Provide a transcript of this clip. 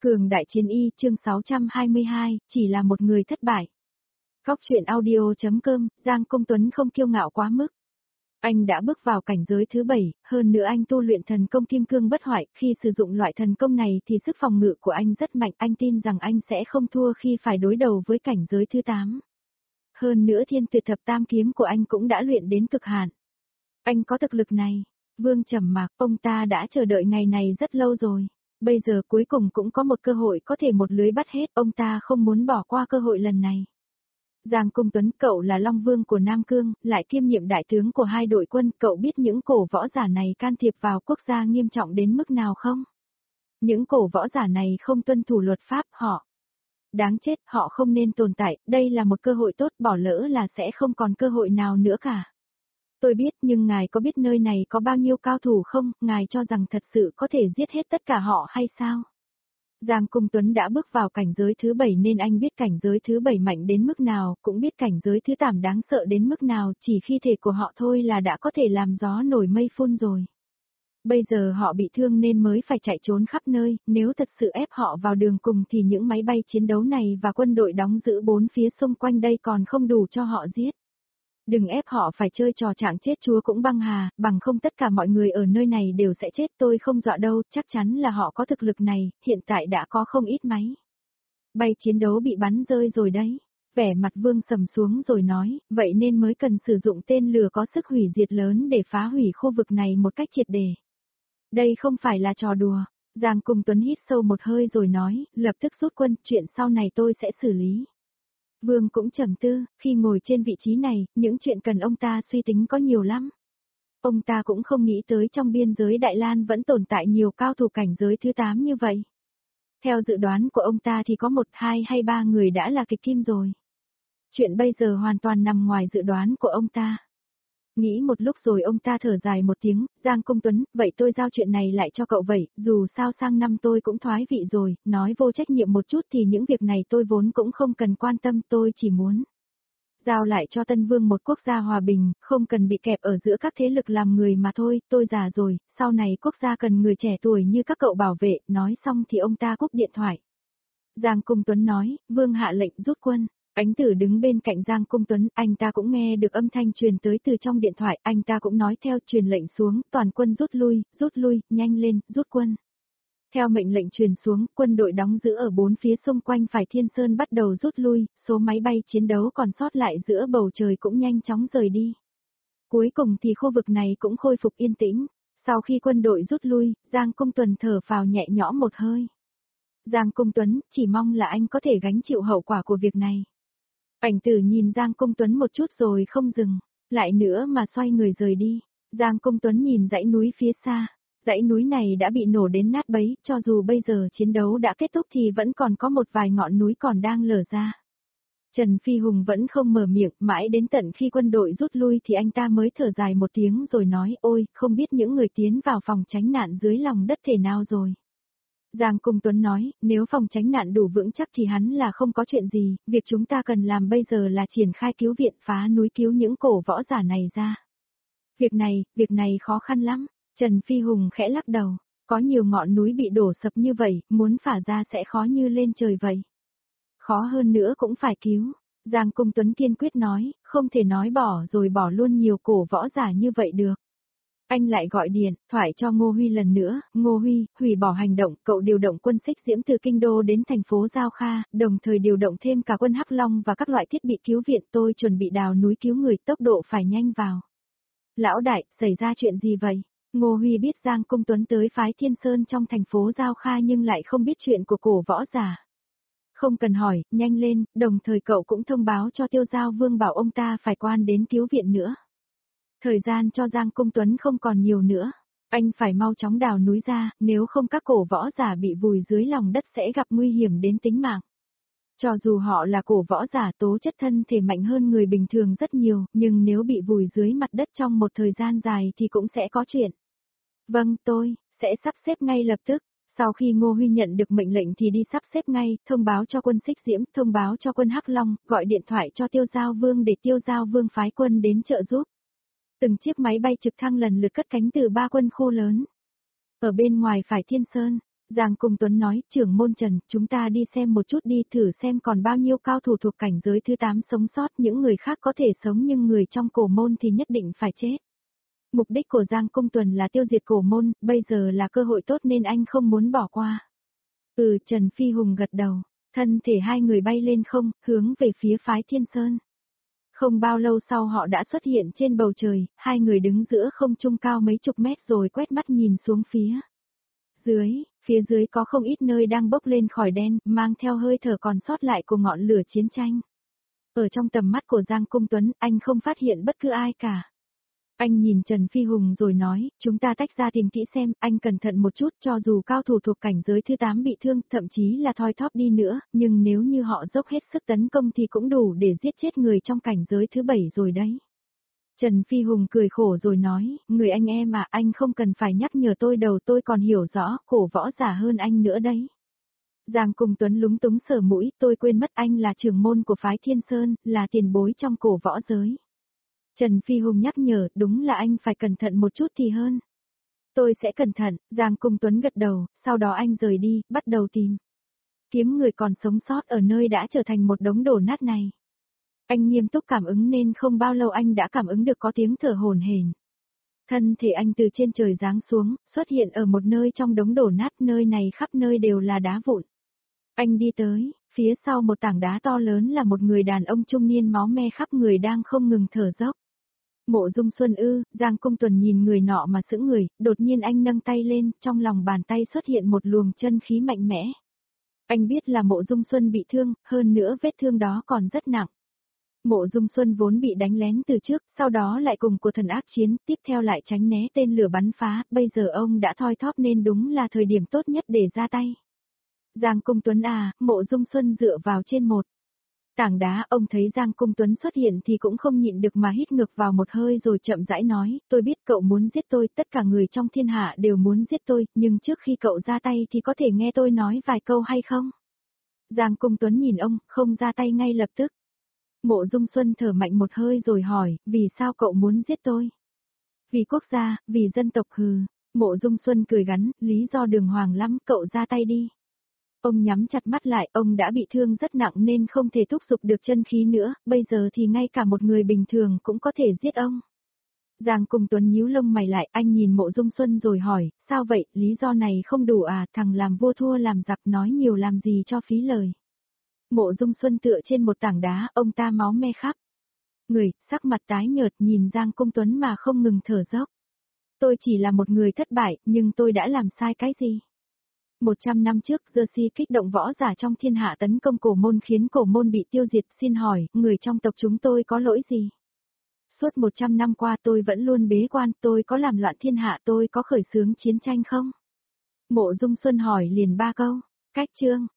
Cường Đại Chiến Y chương 622, chỉ là một người thất bại. Góc truyện audio.com, Giang Công Tuấn không kiêu ngạo quá mức. Anh đã bước vào cảnh giới thứ 7, hơn nữa anh tu luyện thần công kim cương bất hoại, khi sử dụng loại thần công này thì sức phòng ngự của anh rất mạnh, anh tin rằng anh sẽ không thua khi phải đối đầu với cảnh giới thứ 8. Hơn nữa Thiên Tuyệt Thập Tam kiếm của anh cũng đã luyện đến cực hạn. Anh có thực lực này. Vương trầm mặc, ông ta đã chờ đợi ngày này rất lâu rồi. Bây giờ cuối cùng cũng có một cơ hội có thể một lưới bắt hết, ông ta không muốn bỏ qua cơ hội lần này. Giang Công Tuấn, cậu là Long Vương của Nam Cương, lại kiêm nhiệm đại tướng của hai đội quân, cậu biết những cổ võ giả này can thiệp vào quốc gia nghiêm trọng đến mức nào không? Những cổ võ giả này không tuân thủ luật pháp, họ đáng chết, họ không nên tồn tại, đây là một cơ hội tốt, bỏ lỡ là sẽ không còn cơ hội nào nữa cả. Tôi biết, nhưng ngài có biết nơi này có bao nhiêu cao thủ không, ngài cho rằng thật sự có thể giết hết tất cả họ hay sao? Giang Công Tuấn đã bước vào cảnh giới thứ 7 nên anh biết cảnh giới thứ 7 mạnh đến mức nào, cũng biết cảnh giới thứ 8 đáng sợ đến mức nào, chỉ khi thể của họ thôi là đã có thể làm gió nổi mây phun rồi. Bây giờ họ bị thương nên mới phải chạy trốn khắp nơi, nếu thật sự ép họ vào đường cùng thì những máy bay chiến đấu này và quân đội đóng giữ bốn phía xung quanh đây còn không đủ cho họ giết. Đừng ép họ phải chơi trò trạng chết chúa cũng băng hà, bằng không tất cả mọi người ở nơi này đều sẽ chết, tôi không dọa đâu, chắc chắn là họ có thực lực này, hiện tại đã có không ít máy bay chiến đấu bị bắn rơi rồi đấy. Vẻ mặt Vương sầm xuống rồi nói, vậy nên mới cần sử dụng tên lửa có sức hủy diệt lớn để phá hủy khu vực này một cách triệt để. Đây không phải là trò đùa. Giang Công Tuấn hít sâu một hơi rồi nói, lập tức rút quân, chuyện sau này tôi sẽ xử lý. Vương cũng trầm tư, khi ngồi trên vị trí này, những chuyện cần ông ta suy tính có nhiều lắm. Ông ta cũng không nghĩ tới trong biên giới Đại Lan vẫn tồn tại nhiều cao thủ cảnh giới thứ 8 như vậy. Theo dự đoán của ông ta thì có 1, 2 hay 3 người đã là kịch kim rồi. Chuyện bây giờ hoàn toàn nằm ngoài dự đoán của ông ta. Nghĩ một lúc rồi ông ta thở dài một tiếng, Giang Công Tuấn, vậy tôi giao chuyện này lại cho cậu vậy, dù sao sang năm tôi cũng thoái vị rồi, nói vô trách nhiệm một chút thì những việc này tôi vốn cũng không cần quan tâm, tôi chỉ muốn giao lại cho Tân Vương một quốc gia hòa bình, không cần bị kẹp ở giữa các thế lực làm người mà thôi, tôi già rồi, sau này quốc gia cần người trẻ tuổi như các cậu bảo vệ, nói xong thì ông ta cúp điện thoại. Giang Công Tuấn nói, Vương hạ lệnh rút quân. Ánh Tử đứng bên cạnh Giang Công Tuấn, anh ta cũng nghe được âm thanh truyền tới từ trong điện thoại, anh ta cũng nói theo truyền lệnh xuống, toàn quân rút lui, nhanh lên, rút quân. Theo mệnh lệnh truyền xuống, quân đội đóng giữ ở bốn phía xung quanh phải Thiên Sơn bắt đầu rút lui, số máy bay chiến đấu còn sót lại giữa bầu trời cũng nhanh chóng rời đi. Cuối cùng thì khu vực này cũng khôi phục yên tĩnh, sau khi quân đội rút lui, Giang Công Tuấn thở phào nhẹ nhõm một hơi. Giang Công Tuấn, chỉ mong là anh có thể gánh chịu hậu quả của việc này. Ảnh Tử nhìn Giang Công Tuấn một chút rồi không dừng, lại nữa mà xoay người rời đi. Giang Công Tuấn nhìn dãy núi phía xa, dãy núi này đã bị nổ đến nát bấy, cho dù bây giờ chiến đấu đã kết thúc thì vẫn còn có một vài ngọn núi còn đang lở ra. Trần Phi Hùng vẫn không mở miệng, mãi đến tận khi quân đội rút lui thì anh ta mới thở dài một tiếng rồi nói, ôi, không biết những người tiến vào phòng tránh nạn dưới lòng đất thể nào rồi. Giang Công Tuấn nói, nếu phòng tránh nạn đủ vững chắc thì hắn là không có chuyện gì, việc chúng ta cần làm bây giờ là triển khai cứu viện phá núi cứu những cổ võ giả này ra. Việc này khó khăn lắm, Trần Phi Hùng khẽ lắc đầu, có nhiều ngọn núi bị đổ sập như vậy, muốn phả ra sẽ khó như lên trời vậy. Khó hơn nữa cũng phải cứu. Giang Công Tuấn kiên quyết nói, không thể nói bỏ rồi bỏ luôn nhiều cổ võ giả như vậy được. Anh lại gọi điện thoại cho Ngô Huy lần nữa, Ngô Huy, hủy bỏ hành động, cậu điều động quân Xích Diễm từ Kinh Đô đến thành phố Giao Kha, đồng thời điều động thêm cả quân Hắc Long và các loại thiết bị cứu viện, tôi chuẩn bị đào núi cứu người, tốc độ phải nhanh vào. Lão đại, xảy ra chuyện gì vậy? Ngô Huy biết Giang Công Tuấn tới phái Thiên Sơn trong thành phố Giao Kha nhưng lại không biết chuyện của cổ võ giả. Không cần hỏi, nhanh lên, đồng thời cậu cũng thông báo cho Tiêu Giao Vương bảo ông ta phải quan đến cứu viện nữa. Thời gian cho Giang Công Tuấn không còn nhiều nữa, anh phải mau chóng đào núi ra, nếu không các cổ võ giả bị vùi dưới lòng đất sẽ gặp nguy hiểm đến tính mạng. Cho dù họ là cổ võ giả tố chất thân thể mạnh hơn người bình thường rất nhiều, nhưng nếu bị vùi dưới mặt đất trong một thời gian dài thì cũng sẽ có chuyện. Vâng, tôi sẽ sắp xếp ngay lập tức. Sau khi Ngô Huy nhận được mệnh lệnh thì đi sắp xếp ngay, thông báo cho quân Xích Diễm, thông báo cho quân Hắc Long, gọi điện thoại cho Tiêu Giao Vương để Tiêu Giao Vương phái quân đến trợ giúp. Từng chiếc máy bay trực thăng lần lượt cất cánh từ 3 quân khu lớn. Ở bên ngoài phải Thiên Sơn, Giang Cung Tuấn nói, trưởng môn Trần, chúng ta đi xem một chút đi, thử xem còn bao nhiêu cao thủ thuộc cảnh giới thứ 8 sống sót, những người khác có thể sống nhưng người trong cổ môn thì nhất định phải chết. Mục đích của Giang Cung Tuấn là tiêu diệt cổ môn, bây giờ là cơ hội tốt nên anh không muốn bỏ qua. Trần Phi Hùng gật đầu, thân thể hai người bay lên không, hướng về phía phái Thiên Sơn. Không bao lâu sau họ đã xuất hiện trên bầu trời, hai người đứng giữa không trung cao mấy chục mét rồi quét mắt nhìn xuống phía dưới có không ít nơi đang bốc lên khỏi đen, mang theo hơi thở còn sót lại của ngọn lửa chiến tranh. Ở trong tầm mắt của Giang Cung Tuấn, anh không phát hiện bất cứ ai cả. Anh nhìn Trần Phi Hùng rồi nói, chúng ta tách ra tìm kỹ xem, anh cẩn thận một chút, cho dù cao thủ thuộc cảnh giới thứ 8 bị thương, thậm chí là thoi thóp đi nữa, nhưng nếu như họ dốc hết sức tấn công thì cũng đủ để giết chết người trong cảnh giới thứ 7 rồi đấy. Trần Phi Hùng cười khổ rồi nói, người anh em à, anh không cần phải nhắc nhở tôi đâu, tôi còn hiểu rõ, khổ võ giả hơn anh nữa đấy. Giang Cung Tuấn lúng túng sờ mũi, tôi quên mất anh là trưởng môn của phái Thiên Sơn, là tiền bối trong cổ võ giới. Trần Phi Hùng nhắc nhở, đúng là anh phải cẩn thận một chút thì hơn. Tôi sẽ cẩn thận, Giang Cung Tuấn gật đầu, sau đó anh rời đi, bắt đầu tìm kiếm người còn sống sót ở nơi đã trở thành một đống đổ nát này. Anh nghiêm túc cảm ứng nên không bao lâu anh đã cảm ứng được có tiếng thở hổn hển. Thân thể anh từ trên trời giáng xuống, xuất hiện ở một nơi trong đống đổ nát, nơi này khắp nơi đều là đá vụn. Anh đi tới, phía sau một tảng đá to lớn là một người đàn ông trung niên máu me khắp người đang không ngừng thở dốc. Mộ Dung Xuân ư, Giang Cung Tuấn nhìn người nọ mà sững người, đột nhiên anh nâng tay lên, trong lòng bàn tay xuất hiện một luồng chân khí mạnh mẽ. Anh biết là Mộ Dung Xuân bị thương, hơn nữa vết thương đó còn rất nặng. Mộ Dung Xuân vốn bị đánh lén từ trước, sau đó lại cùng của thần ác chiến, tiếp theo lại tránh né tên lửa bắn phá, bây giờ ông đã thoi thóp nên đúng là thời điểm tốt nhất để ra tay. Giang Cung Tuấn à, Mộ Dung Xuân dựa vào trên một tảng đá, ông thấy Giang Cung Tuấn xuất hiện thì cũng không nhịn được mà hít ngược vào một hơi rồi chậm rãi nói, tôi biết cậu muốn giết tôi, tất cả người trong thiên hạ đều muốn giết tôi, nhưng trước khi cậu ra tay thì có thể nghe tôi nói vài câu hay không? Giang Cung Tuấn nhìn ông, không ra tay ngay lập tức. Mộ Dung Xuân thở mạnh một hơi rồi hỏi, vì sao cậu muốn giết tôi? Vì quốc gia, vì dân tộc hừ. Mộ Dung Xuân cười gắn, lý do đường hoàng lắm, cậu ra tay đi. Ông nhắm chặt mắt lại, ông đã bị thương rất nặng nên không thể thúc giục được chân khí nữa, bây giờ thì ngay cả một người bình thường cũng có thể giết ông. Giang Cung Tuấn nhíu lông mày lại, anh nhìn Mộ Dung Xuân rồi hỏi, sao vậy, lý do này không đủ à, thằng làm vua thua làm giặc nói nhiều làm gì cho phí lời. Mộ Dung Xuân tựa trên một tảng đá, ông ta máu me khắp người, sắc mặt tái nhợt nhìn Giang Cung Tuấn mà không ngừng thở dốc. Tôi chỉ là một người thất bại, nhưng tôi đã làm sai cái gì? 100 năm trước, Jersey kích động võ giả trong thiên hạ tấn công cổ môn khiến cổ môn bị tiêu diệt, xin hỏi, người trong tộc chúng tôi có lỗi gì? Suốt 100 năm qua tôi vẫn luôn bế quan, tôi có làm loạn thiên hạ, tôi có khởi xướng chiến tranh không? Mộ Dung Xuân hỏi liền 3 câu. Cách chương